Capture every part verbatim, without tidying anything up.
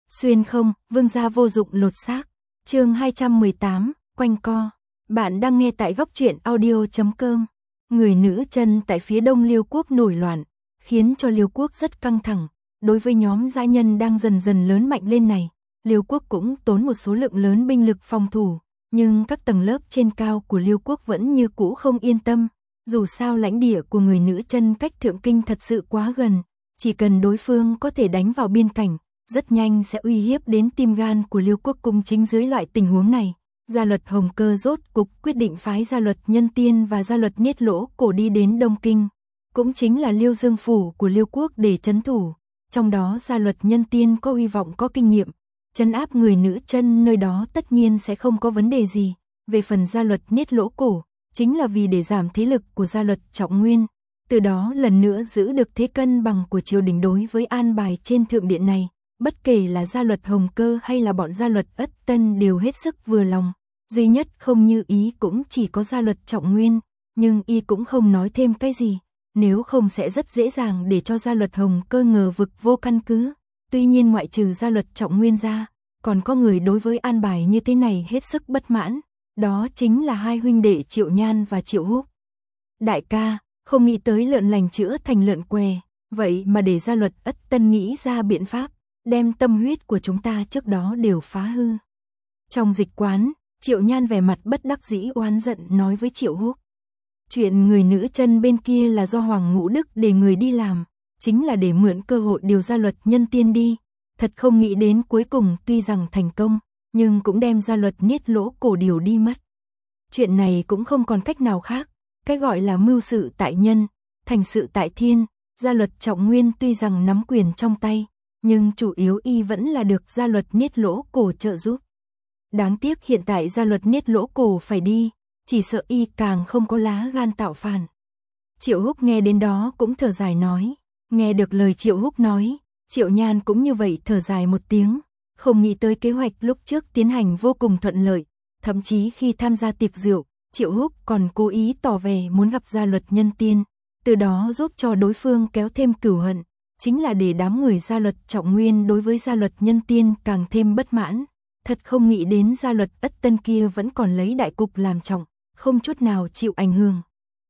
Xuyên không, vương gia vô dụng lột xác. Chương hai trăm mười tám, quanh co. Bạn đang nghe tại góc truyện audio chấm com. Người nữ chân tại phía đông Liêu quốc nổi loạn, khiến cho Liêu quốc rất căng thẳng. Đối với nhóm dã nhân đang dần dần lớn mạnh lên này, Liêu quốc cũng tốn một số lượng lớn binh lực phòng thủ, nhưng các tầng lớp trên cao của Liêu quốc vẫn như cũ không yên tâm. Dù sao lãnh địa của người nữ chân cách Thượng Kinh thật sự quá gần, chỉ cần đối phương có thể đánh vào biên cảnh, rất nhanh sẽ uy hiếp đến tim gan của Liêu quốc. Cùng chính dưới loại tình huống này, Gia Luật Hồng Cơ rốt cục quyết định phái Gia Luật Nhân Tiên và Gia Luật Niết Lỗ Cổ đi đến Đông Kinh, cũng chính là Liêu Dương phủ của Liêu quốc để trấn thủ. Trong đó Gia Luật Nhân Tiên có uy vọng, có kinh nghiệm, trấn áp người nữ chân nơi đó tất nhiên sẽ không có vấn đề gì. Về phần Gia Luật Niết Lỗ Cổ, chính là vì để giảm thế lực của Gia Luật Trọng Nguyên, từ đó lần nữa giữ được thế cân bằng của triều đình đối với an bài trên thượng điện này. Bất kể là Gia Luật Hồng Cơ hay là bọn Gia Luật Ất Tân đều hết sức vừa lòng, duy nhất không như ý cũng chỉ có Gia Luật Trọng Nguyên, nhưng y cũng không nói thêm cái gì, nếu không sẽ rất dễ dàng để cho Gia Luật Hồng Cơ ngờ vực vô căn cứ. Tuy nhiên ngoại trừ Gia Luật Trọng Nguyên ra, còn có người đối với an bài như thế này hết sức bất mãn, đó chính là hai huynh đệ Triệu Nhan và Triệu Húc. Đại ca, không nghĩ tới lợn lành chữa thành lợn què, vậy mà để Gia Luật Ất Tân nghĩ ra biện pháp, đem tâm huyết của chúng ta trước đó đều phá hư. Trong dịch quán, Triệu Nhan vẻ mặt bất đắc dĩ oán giận nói với Triệu Húc. Chuyện người nữ chân bên kia là do Hoàng Ngũ Đức để người đi làm, chính là để mượn cơ hội điều Gia Luật Nhân Tiên đi. Thật không nghĩ đến cuối cùng tuy rằng thành công, nhưng cũng đem Gia Luật Niết Lỗ Cổ điều đi mất. Chuyện này cũng không còn cách nào khác, cái gọi là mưu sự tại nhân, thành sự tại thiên. Gia Luật Trọng Nguyên tuy rằng nắm quyền trong tay, nhưng chủ yếu y vẫn là được Gia Luật Niết Lỗ Cổ trợ giúp. Đáng tiếc hiện tại Gia Luật Niết Lỗ Cổ phải đi, chỉ sợ y càng không có lá gan tạo phản. Triệu Húc nghe đến đó cũng thở dài nói. Nghe được lời Triệu Húc nói, Triệu Nhan cũng như vậy thở dài một tiếng, không nghĩ tới kế hoạch lúc trước tiến hành vô cùng thuận lợi, thậm chí khi tham gia tiệc rượu, Triệu Húc còn cố ý tỏ vẻ muốn gặp Gia Luật Nhân Tiên, từ đó giúp cho đối phương kéo thêm cửu hận, chính là để đám người Gia Luật Trọng Nguyên đối với Gia Luật Nhân Tiên càng thêm bất mãn. Thật không nghĩ đến Gia Luật Ất Tân kia vẫn còn lấy đại cục làm trọng, không chút nào chịu ảnh hưởng.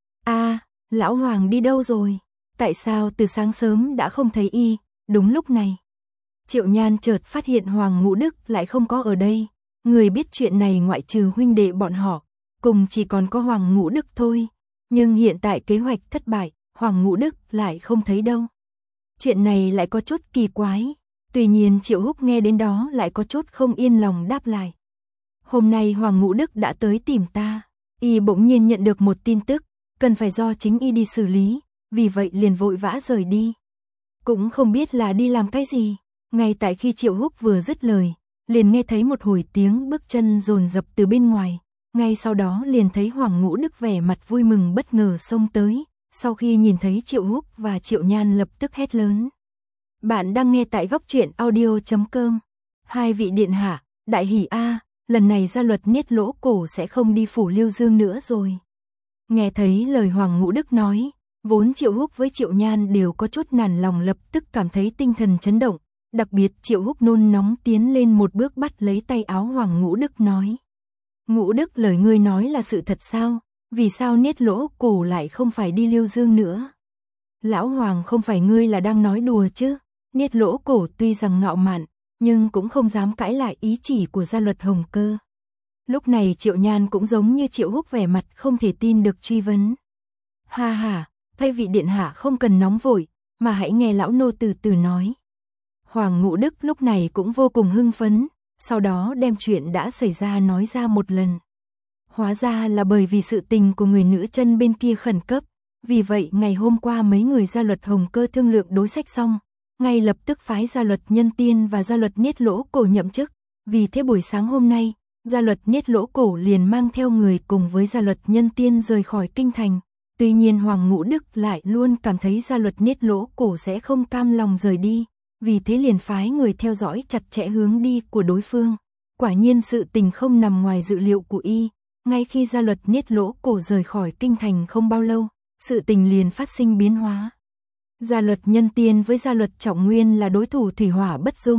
A, lão Hoàng đi đâu rồi? Tại sao từ sáng sớm đã không thấy y? Đúng lúc này, Triệu Nhan chợt phát hiện Hoàng Ngũ Đức lại không có ở đây. Người biết chuyện này ngoại trừ huynh đệ bọn họ, cùng chỉ còn có Hoàng Ngũ Đức thôi. Nhưng hiện tại kế hoạch thất bại, Hoàng Ngũ Đức lại không thấy đâu. Chuyện này lại có chút kỳ quái. Tuy nhiên Triệu Húc nghe đến đó lại có chút không yên lòng đáp lại. Hôm nay Hoàng Ngũ Đức đã tới tìm ta. Y bỗng nhiên nhận được một tin tức, cần phải do chính y đi xử lý, vì vậy liền vội vã rời đi. Cũng không biết là đi làm cái gì. Ngay tại khi Triệu Húc vừa dứt lời, liền nghe thấy một hồi tiếng bước chân dồn dập từ bên ngoài. Ngay sau đó liền thấy Hoàng Ngũ Đức vẻ mặt vui mừng bất ngờ xông tới. Sau khi nhìn thấy Triệu Húc và Triệu Nhan lập tức hét lớn. Bạn đang nghe tại góc truyện audio chấm com. Hai vị điện hạ, đại hỉ a, lần này Gia Luật Niết Lỗ Cổ sẽ không đi phủ Liêu Dương nữa rồi. Nghe thấy lời Hoàng Ngũ Đức nói, vốn Triệu Húc với Triệu Nhan đều có chút nản lòng, lập tức cảm thấy tinh thần chấn động. Đặc biệt Triệu Húc nôn nóng tiến lên một bước bắt lấy tay áo Hoàng Ngũ Đức nói. Ngũ Đức, lời ngươi nói là sự thật sao? Vì sao Niết Lỗ Cổ lại không phải đi Liêu Dương nữa? Lão Hoàng, không phải ngươi là đang nói đùa chứ? Niết Lỗ Cổ tuy rằng ngạo mạn, nhưng cũng không dám cãi lại ý chỉ của Gia Luật Hồng Cơ. Lúc này Triệu Nhan cũng giống như Triệu Húc vẻ mặt không thể tin được truy vấn. Ha ha, thay vị điện hạ không cần nóng vội, mà hãy nghe lão nô từ từ nói. Hoàng Ngũ Đức lúc này cũng vô cùng hưng phấn, sau đó đem chuyện đã xảy ra nói ra một lần. Hóa ra là bởi vì sự tình của người nữ chân bên kia khẩn cấp, vì vậy ngày hôm qua mấy người Gia Luật Hồng Cơ thương lượng đối sách xong, ngay lập tức phái Gia Luật Nhân Tiên và Gia Luật Niết Lỗ Cổ nhậm chức. Vì thế buổi sáng hôm nay, Gia Luật Niết Lỗ Cổ liền mang theo người cùng với Gia Luật Nhân Tiên rời khỏi kinh thành. Tuy nhiên Hoàng Ngũ Đức lại luôn cảm thấy Gia Luật Niết Lỗ Cổ sẽ không cam lòng rời đi, vì thế liền phái người theo dõi chặt chẽ hướng đi của đối phương. Quả nhiên sự tình không nằm ngoài dự liệu của y, ngay khi Gia Luật Niết Lỗ Cổ rời khỏi kinh thành không bao lâu, sự tình liền phát sinh biến hóa. Gia Luật Nhân Tiên với Gia Luật Trọng Nguyên là đối thủ thủy hỏa bất dung,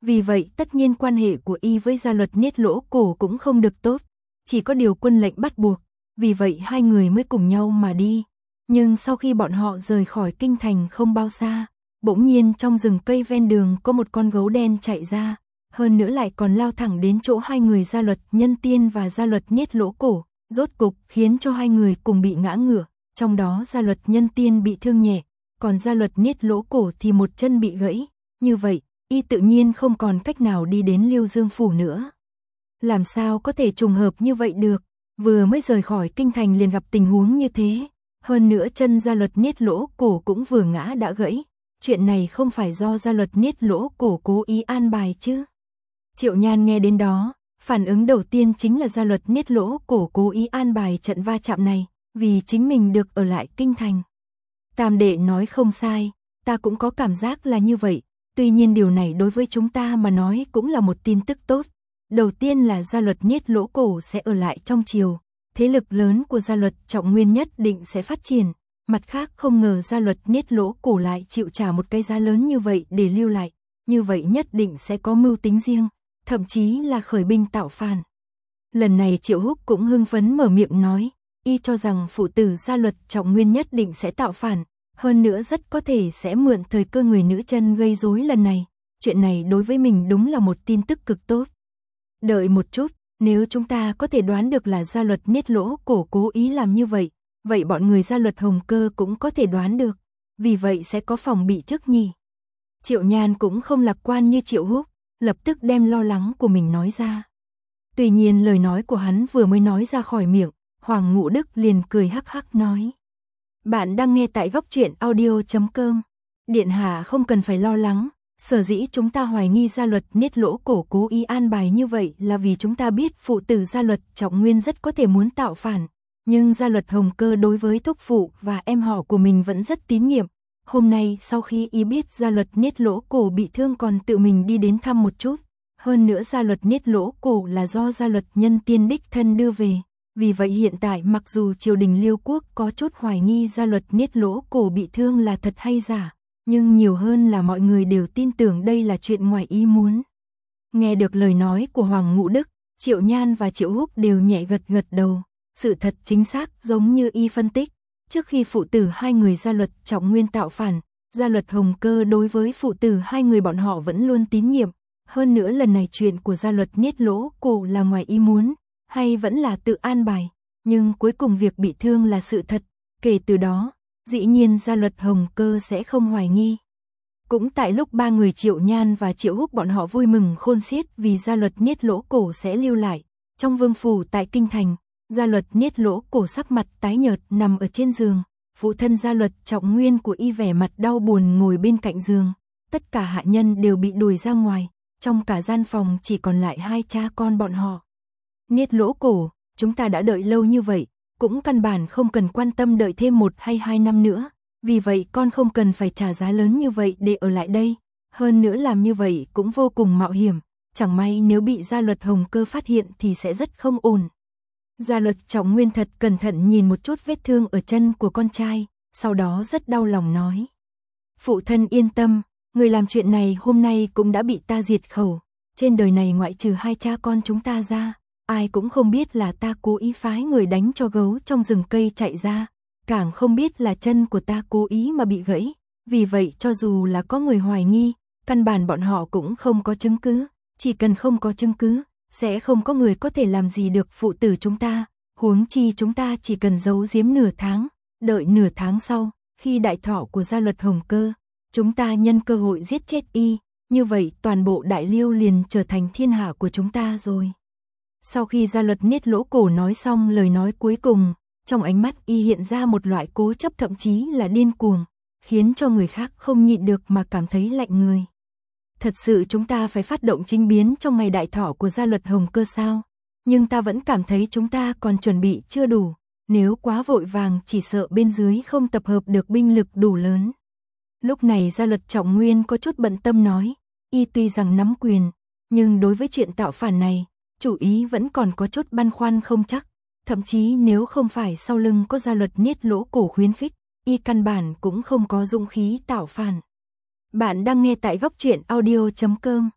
Vì vậy tất nhiên quan hệ của y với gia luật niết lỗ cổ cũng không được tốt, chỉ có điều quân lệnh bắt buộc, vì vậy hai người mới cùng nhau mà đi. Nhưng sau khi bọn họ rời khỏi kinh thành không bao xa, bỗng nhiên trong rừng cây ven đường có một con gấu đen chạy ra, hơn nữa lại còn lao thẳng đến chỗ hai người gia luật nhân tiên và gia luật niết lỗ cổ, rốt cục khiến cho hai người cùng bị ngã ngửa, trong đó gia luật nhân tiên bị thương nhẹ, còn gia luật niết lỗ cổ thì một chân bị gãy, như vậy, y tự nhiên không còn cách nào đi đến Liêu Dương phủ nữa. Làm sao có thể trùng hợp như vậy được, vừa mới rời khỏi kinh thành liền gặp tình huống như thế, hơn nữa chân gia luật niết lỗ cổ cũng vừa ngã đã gãy, chuyện này không phải do gia luật niết lỗ cổ cố ý an bài chứ. Triệu Nhan nghe đến đó, phản ứng đầu tiên chính là gia luật niết lỗ cổ cố ý an bài trận va chạm này, vì chính mình được ở lại kinh thành. Tam đệ nói không sai, ta cũng có cảm giác là như vậy, tuy nhiên điều này đối với chúng ta mà nói cũng là một tin tức tốt. Đầu tiên là gia luật niết lỗ cổ sẽ ở lại trong triều, thế lực lớn của gia luật Trọng Nguyên nhất định sẽ phát triển, mặt khác không ngờ gia luật niết lỗ cổ lại chịu trả một cái giá lớn như vậy để lưu lại, như vậy nhất định sẽ có mưu tính riêng, thậm chí là khởi binh tạo phản. Lần này Triệu Húc cũng hưng phấn mở miệng nói, y cho rằng phụ tử gia luật Trọng Nguyên nhất định sẽ tạo phản, hơn nữa rất có thể sẽ mượn thời cơ người nữ chân gây rối lần này, chuyện này đối với mình đúng là một tin tức cực tốt. Đợi một chút, nếu chúng ta có thể đoán được là gia luật niết lỗ cổ cố ý làm như vậy, vậy bọn người gia luật Hồng Cơ cũng có thể đoán được, vì vậy sẽ có phòng bị trước nhỉ. Triệu Nhan cũng không lạc quan như Triệu Húc, lập tức đem lo lắng của mình nói ra. Tuy nhiên lời nói của hắn vừa mới nói ra khỏi miệng, Hoàng Ngũ Đức liền cười hắc hắc nói. Bạn đang nghe tại góc truyện audio chấm com. Điện hạ không cần phải lo lắng, sở dĩ chúng ta hoài nghi gia luật niết lỗ cổ cố ý an bài như vậy là vì chúng ta biết phụ tử gia luật Trọng Nguyên rất có thể muốn tạo phản, nhưng gia luật Hồng Cơ đối với thúc phụ và em họ của mình vẫn rất tín nhiệm. Hôm nay sau khi y biết gia luật niết lỗ cổ bị thương còn tự mình đi đến thăm một chút, hơn nữa gia luật niết lỗ cổ là do gia luật nhân tiên đích thân đưa về. Vì vậy hiện tại mặc dù triều đình Liêu Quốc có chút hoài nghi gia luật niết lỗ cổ bị thương là thật hay giả, nhưng nhiều hơn là mọi người đều tin tưởng đây là chuyện ngoài ý muốn. Nghe được lời nói của Hoàng Ngũ Đức, Triệu Nhan và Triệu Húc đều nhẹ gật gật đầu, sự thật chính xác giống như y phân tích. Trước khi phụ tử hai người gia luật Trọng Nguyên tạo phản, gia luật Hồng Cơ đối với phụ tử hai người bọn họ vẫn luôn tín nhiệm, hơn nữa lần này chuyện của gia luật niết lỗ cổ là ngoài ý muốn, hay vẫn là tự an bài, nhưng cuối cùng việc bị thương là sự thật, kể từ đó, dĩ nhiên gia luật Hồng Cơ sẽ không hoài nghi. Cũng tại lúc ba người Triệu Nhan và Triệu Húc bọn họ vui mừng khôn xiết vì gia luật niết lỗ cổ sẽ lưu lại, trong vương phủ tại kinh thành, gia luật niết lỗ cổ sắc mặt tái nhợt nằm ở trên giường, phụ thân gia luật Trọng Nguyên của y vẻ mặt đau buồn ngồi bên cạnh giường, tất cả hạ nhân đều bị đuổi ra ngoài, trong cả gian phòng chỉ còn lại hai cha con bọn họ. Niết lỗ cổ, chúng ta đã đợi lâu như vậy, cũng căn bản không cần quan tâm đợi thêm một hay hai năm nữa, vì vậy con không cần phải trả giá lớn như vậy để ở lại đây, hơn nữa làm như vậy cũng vô cùng mạo hiểm, chẳng may nếu bị gia luật Hồng Cơ phát hiện thì sẽ rất không ổn. Gia luật Trọng Nguyên thật cẩn thận nhìn một chút vết thương ở chân của con trai, sau đó rất đau lòng nói. Phụ thân yên tâm, người làm chuyện này hôm nay cũng đã bị ta diệt khẩu, trên đời này ngoại trừ hai cha con chúng ta ra, ai cũng không biết là ta cố ý phái người đánh cho gấu trong rừng cây chạy ra, càng không biết là chân của ta cố ý mà bị gãy, vì vậy cho dù là có người hoài nghi, căn bản bọn họ cũng không có chứng cứ, chỉ cần không có chứng cứ, sẽ không có người có thể làm gì được phụ tử chúng ta, huống chi chúng ta chỉ cần giấu giếm nửa tháng, đợi nửa tháng sau, khi đại thọ của gia luật Hồng Cơ, chúng ta nhân cơ hội giết chết y, như vậy toàn bộ Đại Liêu liền trở thành thiên hạ của chúng ta rồi. Sau khi gia luật niết lỗ cổ nói xong lời nói cuối cùng, trong ánh mắt y hiện ra một loại cố chấp thậm chí là điên cuồng, khiến cho người khác không nhịn được mà cảm thấy lạnh người. Thật sự chúng ta phải phát động chính biến trong ngày đại thọ của gia luật Hồng Cơ sao? Nhưng ta vẫn cảm thấy chúng ta còn chuẩn bị chưa đủ, nếu quá vội vàng chỉ sợ bên dưới không tập hợp được binh lực đủ lớn. Lúc này gia luật Trọng Nguyên có chút bận tâm nói, y tuy rằng nắm quyền, nhưng đối với chuyện tạo phản này, chủ ý vẫn còn có chút băn khoăn không chắc, thậm chí nếu không phải sau lưng có gia luật niết lỗ cổ khuyến khích, y căn bản cũng không có dũng khí tạo phản. Bạn đang nghe tại góc truyện audio chấm com.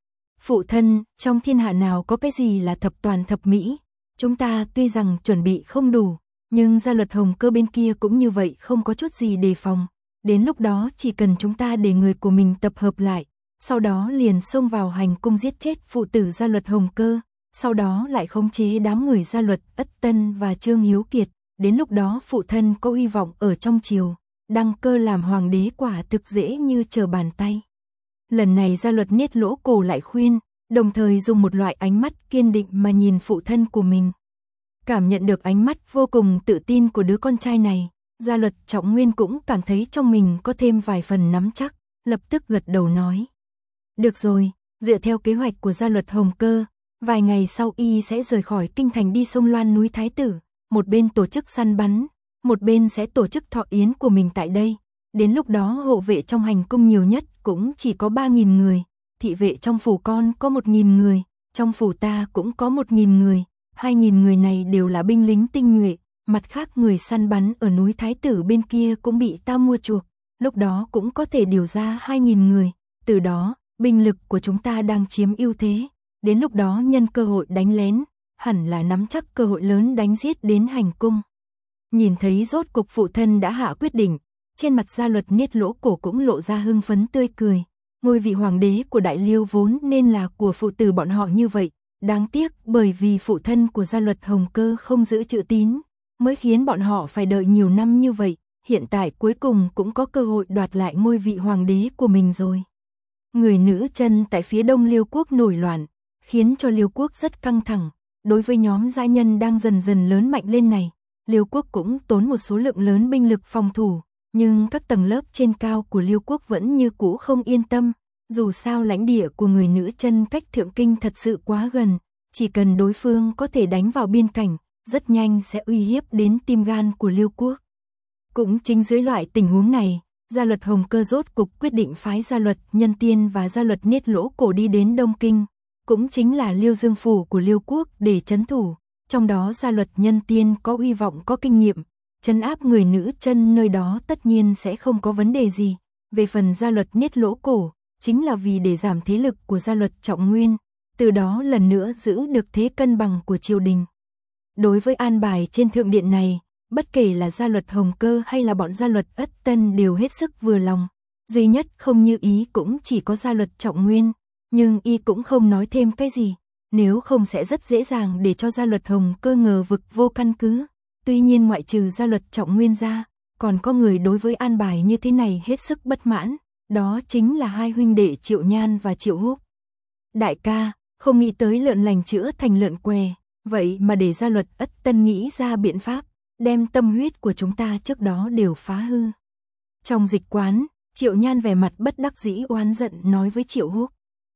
Phụ thân, trong thiên hạ nào có cái gì là thập toàn thập mỹ? Chúng ta tuy rằng chuẩn bị không đủ, nhưng gia luật Hồng Cơ bên kia cũng như vậy không có chút gì đề phòng. Đến lúc đó chỉ cần chúng ta để người của mình tập hợp lại, sau đó liền xông vào hành cung giết chết phụ tử gia luật Hồng Cơ, sau đó lại khống chế đám người gia luật Ất Tân và Trương Hiếu Kiệt. Đến lúc đó phụ thân có hy vọng ở trong triều, đăng cơ làm hoàng đế quả thực dễ như trở bàn tay. Lần này gia luật Niết Lỗ Cổ lại khuyên, đồng thời dùng một loại ánh mắt kiên định mà nhìn phụ thân của mình. Cảm nhận được ánh mắt vô cùng tự tin của đứa con trai này, gia luật Trọng Nguyên cũng cảm thấy trong mình có thêm vài phần nắm chắc, lập tức gật đầu nói. Được rồi, dựa theo kế hoạch của gia luật Hồng Cơ, vài ngày sau y sẽ rời khỏi kinh thành đi sông Loan núi Thái Tử, một bên tổ chức săn bắn, một bên sẽ tổ chức thọ yến của mình tại đây. Đến lúc đó hộ vệ trong hành cung nhiều nhất cũng chỉ có ba nghìn người, thị vệ trong phủ con có một nghìn người, trong phủ ta cũng có một nghìn người, hai nghìn người này đều là binh lính tinh nhuệ, mặt khác người săn bắn ở núi Thái Tử bên kia cũng bị ta mua chuộc, lúc đó cũng có thể điều ra hai nghìn người, từ đó, binh lực của chúng ta đang chiếm ưu thế, đến lúc đó nhân cơ hội đánh lén, hẳn là nắm chắc cơ hội lớn đánh giết đến hành cung. Nhìn thấy rốt cục phụ thân đã hạ quyết định, trên mặt gia luật Niết Lỗ Cổ cũng lộ ra hưng phấn tươi cười. Ngôi vị hoàng đế của Đại Liêu vốn nên là của phụ tử bọn họ như vậy, đáng tiếc bởi vì phụ thân của gia luật Hồng Cơ không giữ chữ tín, mới khiến bọn họ phải đợi nhiều năm như vậy, hiện tại cuối cùng cũng có cơ hội đoạt lại ngôi vị hoàng đế của mình rồi. Người nữ chân tại phía đông Liêu quốc nổi loạn, khiến cho Liêu quốc rất căng thẳng. Đối với nhóm giai nhân đang dần dần lớn mạnh lên này, Liêu quốc cũng tốn một số lượng lớn binh lực phòng thủ, nhưng các tầng lớp trên cao của Liêu quốc vẫn như cũ không yên tâm, dù sao lãnh địa của người nữ chân cách Thượng Kinh thật sự quá gần, chỉ cần đối phương có thể đánh vào biên cảnh, rất nhanh sẽ uy hiếp đến tim gan của Liêu quốc. Cũng chính dưới loại tình huống này, gia luật Hồng Cơ rốt cục quyết định phái gia luật Nhân Tiên và gia luật Niết Lỗ Cổ đi đến Đông Kinh, cũng chính là Liêu Dương phủ của Liêu quốc để trấn thủ, trong đó gia luật Nhân Tiên có uy vọng có kinh nghiệm, trấn áp người nữ chân nơi đó tất nhiên sẽ không có vấn đề gì. Về phần gia luật Niết Lỗ Cổ, chính là vì để giảm thế lực của gia luật Trọng Nguyên, từ đó lần nữa giữ được thế cân bằng của triều đình. Đối với an bài trên thượng điện này, bất kể là gia luật Hồng Cơ hay là bọn gia luật Ất Tân đều hết sức vừa lòng, duy nhất không như ý cũng chỉ có gia luật Trọng Nguyên, nhưng y cũng không nói thêm cái gì, nếu không sẽ rất dễ dàng để cho gia luật Hồng Cơ ngờ vực vô căn cứ. Tuy nhiên ngoại trừ gia luật Trọng Nguyên ra, còn có người đối với an bài như thế này hết sức bất mãn, đó chính là hai huynh đệ Triệu Nhan và Triệu Húc. Đại ca, không nghĩ tới lợn lành chữa thành lợn què, vậy mà để gia luật Ất Tân nghĩ ra biện pháp, đem tâm huyết của chúng ta trước đó đều phá hư. Trong dịch quán, Triệu Nhan vẻ mặt bất đắc dĩ oán giận nói với Triệu Húc.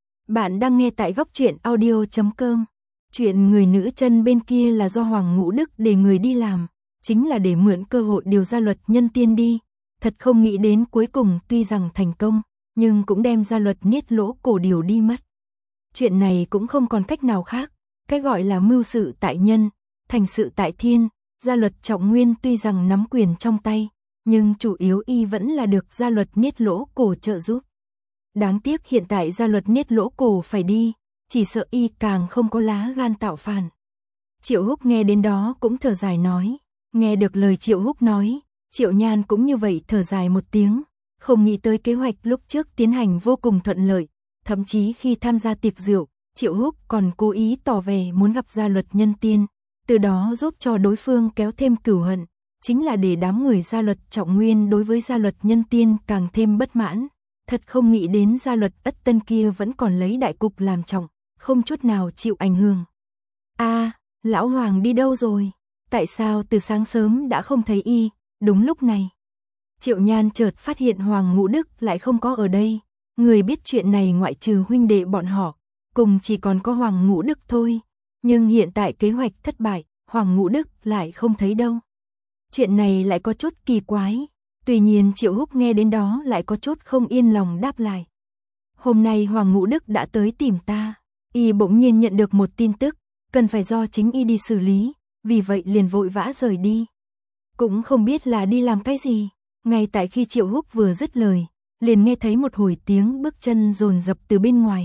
Bạn đang nghe tại góc truyện audio chấm com. Chuyện người nữ chân bên kia là do Hoàng Ngũ Đức để người đi làm, chính là để mượn cơ hội điều gia luật Nhân Tiên đi. Thật không nghĩ đến cuối cùng tuy rằng thành công, nhưng cũng đem gia luật Niết Lỗ Cổ điều đi mất. Chuyện này cũng không còn cách nào khác, cái gọi là mưu sự tại nhân, thành sự tại thiên. Gia luật Trọng Nguyên tuy rằng nắm quyền trong tay, nhưng chủ yếu y vẫn là được gia luật Niết Lỗ Cổ trợ giúp. Đáng tiếc hiện tại gia luật Niết Lỗ Cổ phải đi, chỉ sợ y càng không có lá gan tạo phản. Triệu Húc nghe đến đó cũng thở dài nói, nghe được lời Triệu Húc nói, Triệu Nhan cũng như vậy thở dài một tiếng, không nghĩ tới kế hoạch lúc trước tiến hành vô cùng thuận lợi, thậm chí khi tham gia tiệc rượu, Triệu Húc còn cố ý tỏ vẻ muốn gặp gia luật Nhân Tiên, từ đó giúp cho đối phương kéo thêm cửu hận, chính là để đám người gia luật Trọng Nguyên đối với gia luật Nhân Tiên càng thêm bất mãn. Thật không nghĩ đến gia luật Ất Tân kia vẫn còn lấy đại cục làm trọng, không chút nào chịu ảnh hưởng. A, à, lão hoàng đi đâu rồi? Tại sao từ sáng sớm đã không thấy y? Đúng lúc này, Triệu Nhan chợt phát hiện Hoàng Ngũ Đức lại không có ở đây. Người biết chuyện này ngoại trừ huynh đệ bọn họ, cùng chỉ còn có Hoàng Ngũ Đức thôi. Nhưng hiện tại kế hoạch thất bại, Hoàng Ngũ Đức lại không thấy đâu. Chuyện này lại có chút kỳ quái. Tuy nhiên Triệu Húc nghe đến đó lại có chút không yên lòng đáp lại. Hôm nay Hoàng Ngũ Đức đã tới tìm ta. Y bỗng nhiên nhận được một tin tức, cần phải do chính y đi xử lý, vì vậy liền vội vã rời đi. Cũng không biết là đi làm cái gì. Ngay tại khi Triệu Húc vừa dứt lời, liền nghe thấy một hồi tiếng bước chân dồn dập từ bên ngoài.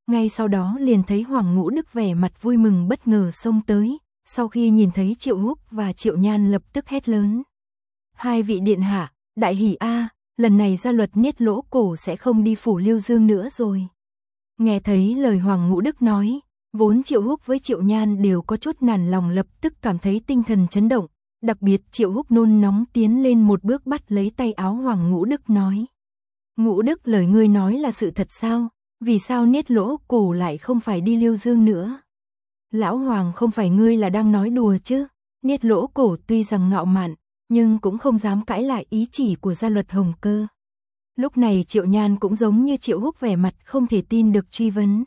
ngay sau đó liền thấy Hoàng Ngũ Đức vẻ mặt vui mừng bất ngờ xông tới, sau khi nhìn thấy Triệu Húc và Triệu Nhan lập tức hét lớn. Hai vị điện hạ, đại hỉ a, lần này gia luật Niết Lỗ Cổ sẽ không đi phủ Liêu Dương nữa rồi. Nghe thấy lời Hoàng Ngũ Đức nói, vốn Triệu Húc với Triệu Nhan đều có chút nản lòng lập tức cảm thấy tinh thần chấn động, đặc biệt Triệu Húc nôn nóng tiến lên một bước bắt lấy tay áo Hoàng Ngũ Đức nói. Ngũ Đức, lời ngươi nói là sự thật sao? Vì sao Niết Lỗ Cổ lại không phải đi Liêu Dương nữa? Lão Hoàng, không phải ngươi là đang nói đùa chứ? Niết Lỗ Cổ tuy rằng ngạo mạn, nhưng cũng không dám cãi lại ý chỉ của gia luật Hồng Cơ. Lúc này Triệu Nhan cũng giống như Triệu Húc vẻ mặt không thể tin được truy vấn.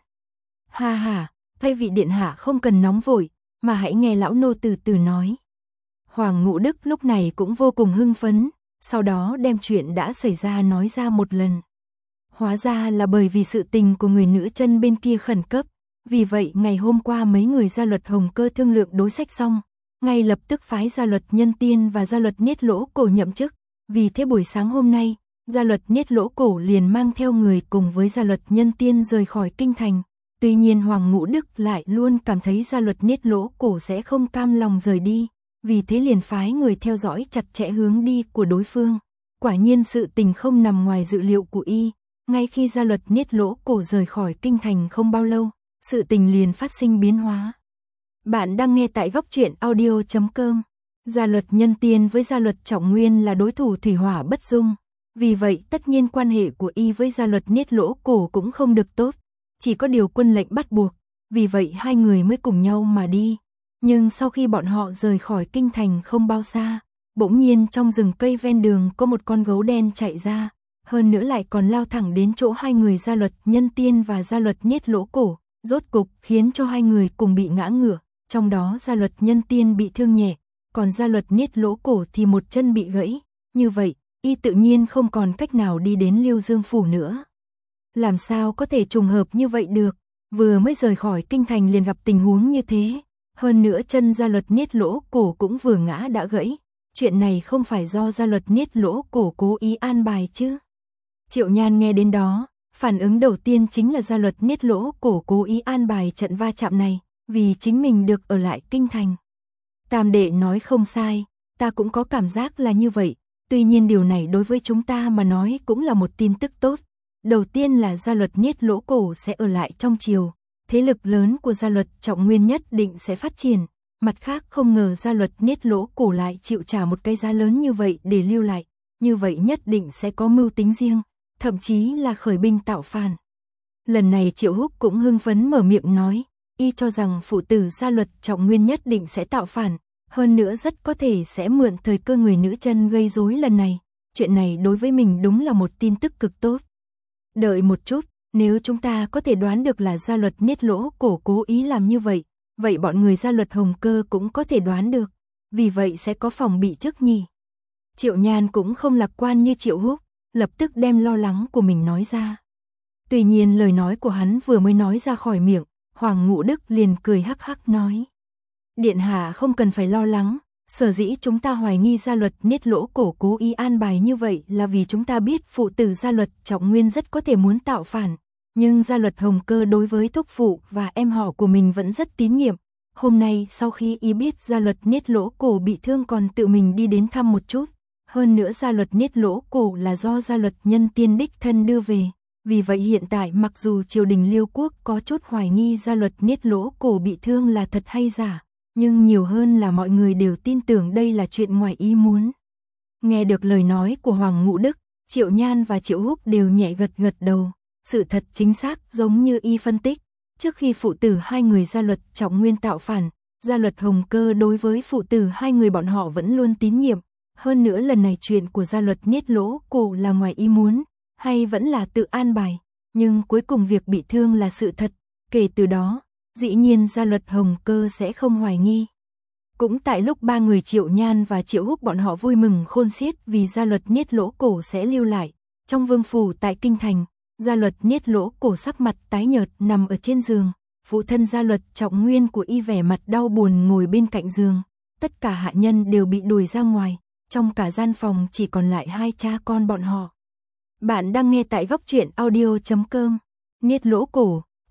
Ha ha, thay vị điện hạ không cần nóng vội, mà hãy nghe lão nô từ từ nói. Hoàng Ngũ Đức lúc này cũng vô cùng hưng phấn, sau đó đem chuyện đã xảy ra nói ra một lần. Hóa ra là bởi vì sự tình của người nữ chân bên kia khẩn cấp, vì vậy ngày hôm qua mấy người gia luật Hồng Cơ thương lượng đối sách xong, ngay lập tức phái gia luật Nhân Tiên và gia luật Niết Lỗ Cổ nhậm chức, vì thế buổi sáng hôm nay, gia luật Niết Lỗ Cổ liền mang theo người cùng với gia luật Nhân Tiên rời khỏi kinh thành. Tuy nhiên Hoàng Ngũ Đức lại luôn cảm thấy gia luật Niết Lỗ Cổ sẽ không cam lòng rời đi, vì thế liền phái người theo dõi chặt chẽ hướng đi của đối phương. Quả nhiên sự tình không nằm ngoài dự liệu của y, ngay khi gia luật Niết Lỗ Cổ rời khỏi kinh thành không bao lâu, sự tình liền phát sinh biến hóa. Bạn đang nghe tại góc truyện audio chấm com. Gia luật Nhân Tiên với gia luật Trọng Nguyên là đối thủ thủy hỏa bất dung, vì vậy tất nhiên quan hệ của y với gia luật Niết Lỗ Cổ cũng không được tốt, chỉ có điều quân lệnh bắt buộc, vì vậy hai người mới cùng nhau mà đi. Nhưng sau khi bọn họ rời khỏi kinh thành không bao xa, bỗng nhiên trong rừng cây ven đường có một con gấu đen chạy ra, hơn nữa lại còn lao thẳng đến chỗ hai người gia luật Nhân Tiên và gia luật Niết Lỗ Cổ, rốt cục khiến cho hai người cùng bị ngã ngửa, trong đó gia luật Nhân Tiên bị thương nhẹ, còn gia luật Niết Lỗ Cổ thì một chân bị gãy, như vậy, y tự nhiên không còn cách nào đi đến Liêu Dương phủ nữa. Làm sao có thể trùng hợp như vậy được, vừa mới rời khỏi kinh thành liền gặp tình huống như thế, hơn nữa chân gia luật Niết Lỗ Cổ cũng vừa ngã đã gãy, chuyện này không phải do gia luật Niết Lỗ Cổ cố ý an bài chứ. Triệu Nhan nghe đến đó, phản ứng đầu tiên chính là gia luật Niết Lỗ Cổ cố ý an bài trận va chạm này, vì chính mình được ở lại kinh thành. Tam đệ nói không sai, ta cũng có cảm giác là như vậy, tuy nhiên điều này đối với chúng ta mà nói cũng là một tin tức tốt. Đầu tiên là gia luật Niết Lỗ Cổ sẽ ở lại trong triều, thế lực lớn của gia luật Trọng Nguyên nhất định sẽ phát triển, mặt khác không ngờ gia luật Niết Lỗ Cổ lại chịu trả một cái giá lớn như vậy để lưu lại, như vậy nhất định sẽ có mưu tính riêng, thậm chí là khởi binh tạo phản. Lần này Triệu Húc cũng hưng phấn mở miệng nói, y cho rằng phụ tử gia luật Trọng Nguyên nhất định sẽ tạo phản, hơn nữa rất có thể sẽ mượn thời cơ người nữ chân gây rối lần này, chuyện này đối với mình đúng là một tin tức cực tốt. Đợi một chút, nếu chúng ta có thể đoán được là gia luật Niết Lỗ Cổ cố ý làm như vậy, vậy bọn người gia luật Hồng Cơ cũng có thể đoán được, vì vậy sẽ có phòng bị trước nhỉ. Triệu Nhan cũng không lạc quan như Triệu Húc, lập tức đem lo lắng của mình nói ra. Tuy nhiên lời nói của hắn vừa mới nói ra khỏi miệng, Hoàng Ngũ Đức liền cười hắc hắc nói. Điện hạ không cần phải lo lắng, sở dĩ chúng ta hoài nghi gia luật Niết Lỗ Cổ cố ý an bài như vậy là vì chúng ta biết phụ tử gia luật Trọng Nguyên rất có thể muốn tạo phản, nhưng gia luật Hồng Cơ đối với thúc phụ và em họ của mình vẫn rất tín nhiệm. Hôm nay sau khi y biết gia luật Niết Lỗ Cổ bị thương còn tự mình đi đến thăm một chút, hơn nữa gia luật Niết Lỗ Cổ là do gia luật Nhân Tiên đích thân đưa về, vì vậy hiện tại mặc dù triều đình Liêu Quốc có chút hoài nghi gia luật Niết Lỗ Cổ bị thương là thật hay giả, nhưng nhiều hơn là mọi người đều tin tưởng đây là chuyện ngoài ý muốn. Nghe được lời nói của Hoàng Ngũ Đức, Triệu Nhan và Triệu Húc đều nhẹ gật gật đầu, sự thật chính xác giống như y phân tích. Trước khi phụ tử hai người gia luật Trọng Nguyên tạo phản, gia luật Hồng Cơ đối với phụ tử hai người bọn họ vẫn luôn tín nhiệm. Hơn nữa lần này chuyện của gia luật Niết Lỗ Cổ là ngoài ý muốn, hay vẫn là tự an bài, nhưng cuối cùng việc bị thương là sự thật. Kể từ đó, dĩ nhiên gia luật Hồng Cơ sẽ không hoài nghi. Cũng tại lúc ba người Triệu Nhan và Triệu Húc bọn họ vui mừng khôn xiết vì gia luật Niết Lỗ Cổ sẽ lưu lại. Trong vương phủ tại Kinh Thành, gia luật Niết Lỗ Cổ sắc mặt tái nhợt nằm ở trên giường. Phụ thân gia luật Trọng Nguyên của y vẻ mặt đau buồn ngồi bên cạnh giường. Tất cả hạ nhân đều bị đuổi ra ngoài. Trong cả gian phòng chỉ còn lại hai cha con bọn họ. Bạn đang nghe tại góc truyện audio chấm com. Niết Lỗ Cổ,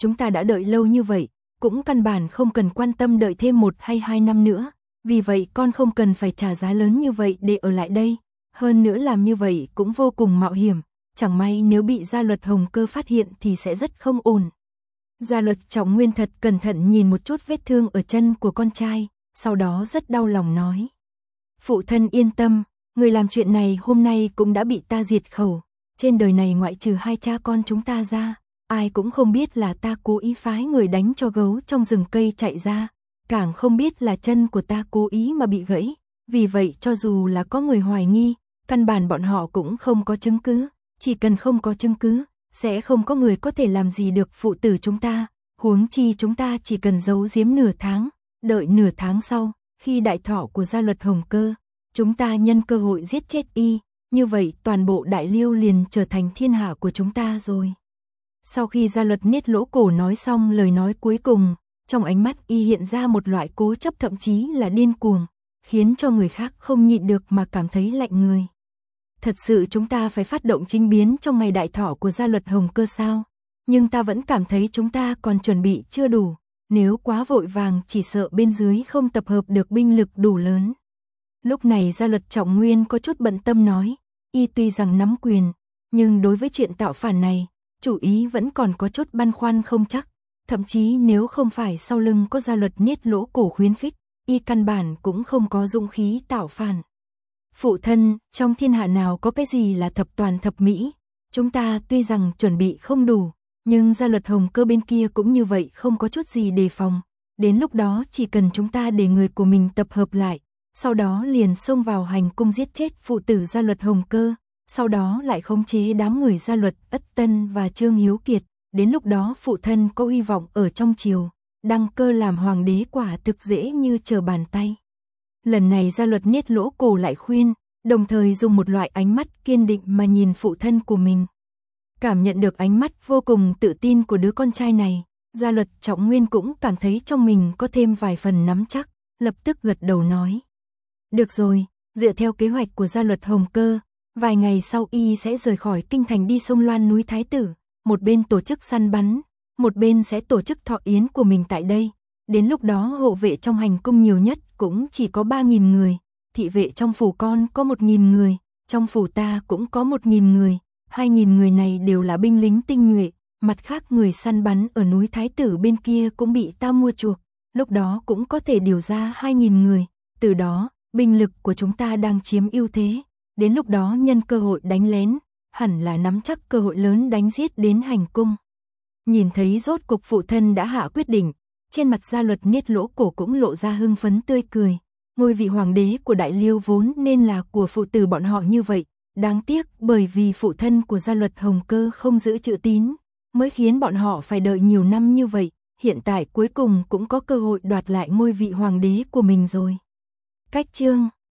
chúng ta đã đợi lâu như vậy, cũng căn bản không cần quan tâm đợi thêm một hay hai năm nữa, vì vậy con không cần phải trả giá lớn như vậy để ở lại đây, hơn nữa làm như vậy cũng vô cùng mạo hiểm, chẳng may nếu bị Gia Luật Hồng Cơ phát hiện thì sẽ rất không ổn. Gia Luật Trọng Nguyên thật cẩn thận nhìn một chút vết thương ở chân của con trai, sau đó rất đau lòng nói. Phụ thân yên tâm, người làm chuyện này hôm nay cũng đã bị ta diệt khẩu, trên đời này ngoại trừ hai cha con chúng ta ra, ai cũng không biết là ta cố ý phái người đánh cho gấu trong rừng cây chạy ra, càng không biết là chân của ta cố ý mà bị gãy, vì vậy cho dù là có người hoài nghi, căn bản bọn họ cũng không có chứng cứ, chỉ cần không có chứng cứ, sẽ không có người có thể làm gì được phụ tử chúng ta, huống chi chúng ta chỉ cần giấu giếm nửa tháng, đợi nửa tháng sau, khi đại thọ của Gia Luật Hồng Cơ, chúng ta nhân cơ hội giết chết y, như vậy toàn bộ Đại Liêu liền trở thành thiên hạ của chúng ta rồi. Sau khi Gia Luật Niết Lỗ Cổ nói xong lời nói cuối cùng, trong ánh mắt y hiện ra một loại cố chấp thậm chí là điên cuồng, khiến cho người khác không nhịn được mà cảm thấy lạnh người. Thật sự chúng ta phải phát động chính biến trong ngày đại thọ của Gia Luật Hồng Cơ sao? Nhưng ta vẫn cảm thấy chúng ta còn chuẩn bị chưa đủ, nếu quá vội vàng chỉ sợ bên dưới không tập hợp được binh lực đủ lớn. Lúc này Gia Luật Trọng Nguyên có chút bận tâm nói, y tuy rằng nắm quyền, nhưng đối với chuyện tạo phản này, chủ ý vẫn còn có chút băn khoăn không chắc, thậm chí nếu không phải sau lưng có Gia Luật Niết Lỗ Cổ khuyến khích, y căn bản cũng không có dũng khí tạo phản. Phụ thân, trong thiên hạ nào có cái gì là thập toàn thập mỹ, chúng ta tuy rằng chuẩn bị không đủ, nhưng Gia Luật Hồng Cơ bên kia cũng như vậy không có chút gì đề phòng, đến lúc đó chỉ cần chúng ta để người của mình tập hợp lại, sau đó liền xông vào hành cung giết chết phụ tử Gia Luật Hồng Cơ, sau đó lại khống chế đám người Gia Luật Ất Tân và Trương Hiếu Kiệt, đến lúc đó phụ thân có hy vọng ở trong triều, đăng cơ làm hoàng đế quả thực dễ như trở bàn tay. Lần này Gia Luật Niết Lỗ Cổ lại khuyên, đồng thời dùng một loại ánh mắt kiên định mà nhìn phụ thân của mình. Cảm nhận được ánh mắt vô cùng tự tin của đứa con trai này, Gia Luật Trọng Nguyên cũng cảm thấy trong mình có thêm vài phần nắm chắc, lập tức gật đầu nói. Được rồi, dựa theo kế hoạch của Gia Luật Hồng Cơ, vài ngày sau y sẽ rời khỏi kinh thành đi sông Loan núi Thái Tử, một bên tổ chức săn bắn, một bên sẽ tổ chức thọ yến của mình tại đây. Đến lúc đó hộ vệ trong hành cung nhiều nhất cũng chỉ có ba nghìn người, thị vệ trong phủ con có một nghìn người, trong phủ ta cũng có một nghìn người, hai nghìn người này đều là binh lính tinh nhuệ, mặt khác người săn bắn ở núi Thái Tử bên kia cũng bị ta mua chuộc, lúc đó cũng có thể điều ra hai nghìn người, từ đó, binh lực của chúng ta đang chiếm ưu thế, đến lúc đó nhân cơ hội đánh lén, hẳn là nắm chắc cơ hội lớn đánh giết đến hành cung. Nhìn thấy rốt cục phụ thân đã hạ quyết định, trên mặt Gia Luật Niết Lỗ Cổ cũng lộ ra hưng phấn tươi cười. Ngôi vị hoàng đế của Đại Liêu vốn nên là của phụ tử bọn họ như vậy, đáng tiếc bởi vì phụ thân của Gia Luật Hồng Cơ không giữ chữ tín, mới khiến bọn họ phải đợi nhiều năm như vậy, hiện tại cuối cùng cũng có cơ hội đoạt lại ngôi vị hoàng đế của mình rồi. Cách chương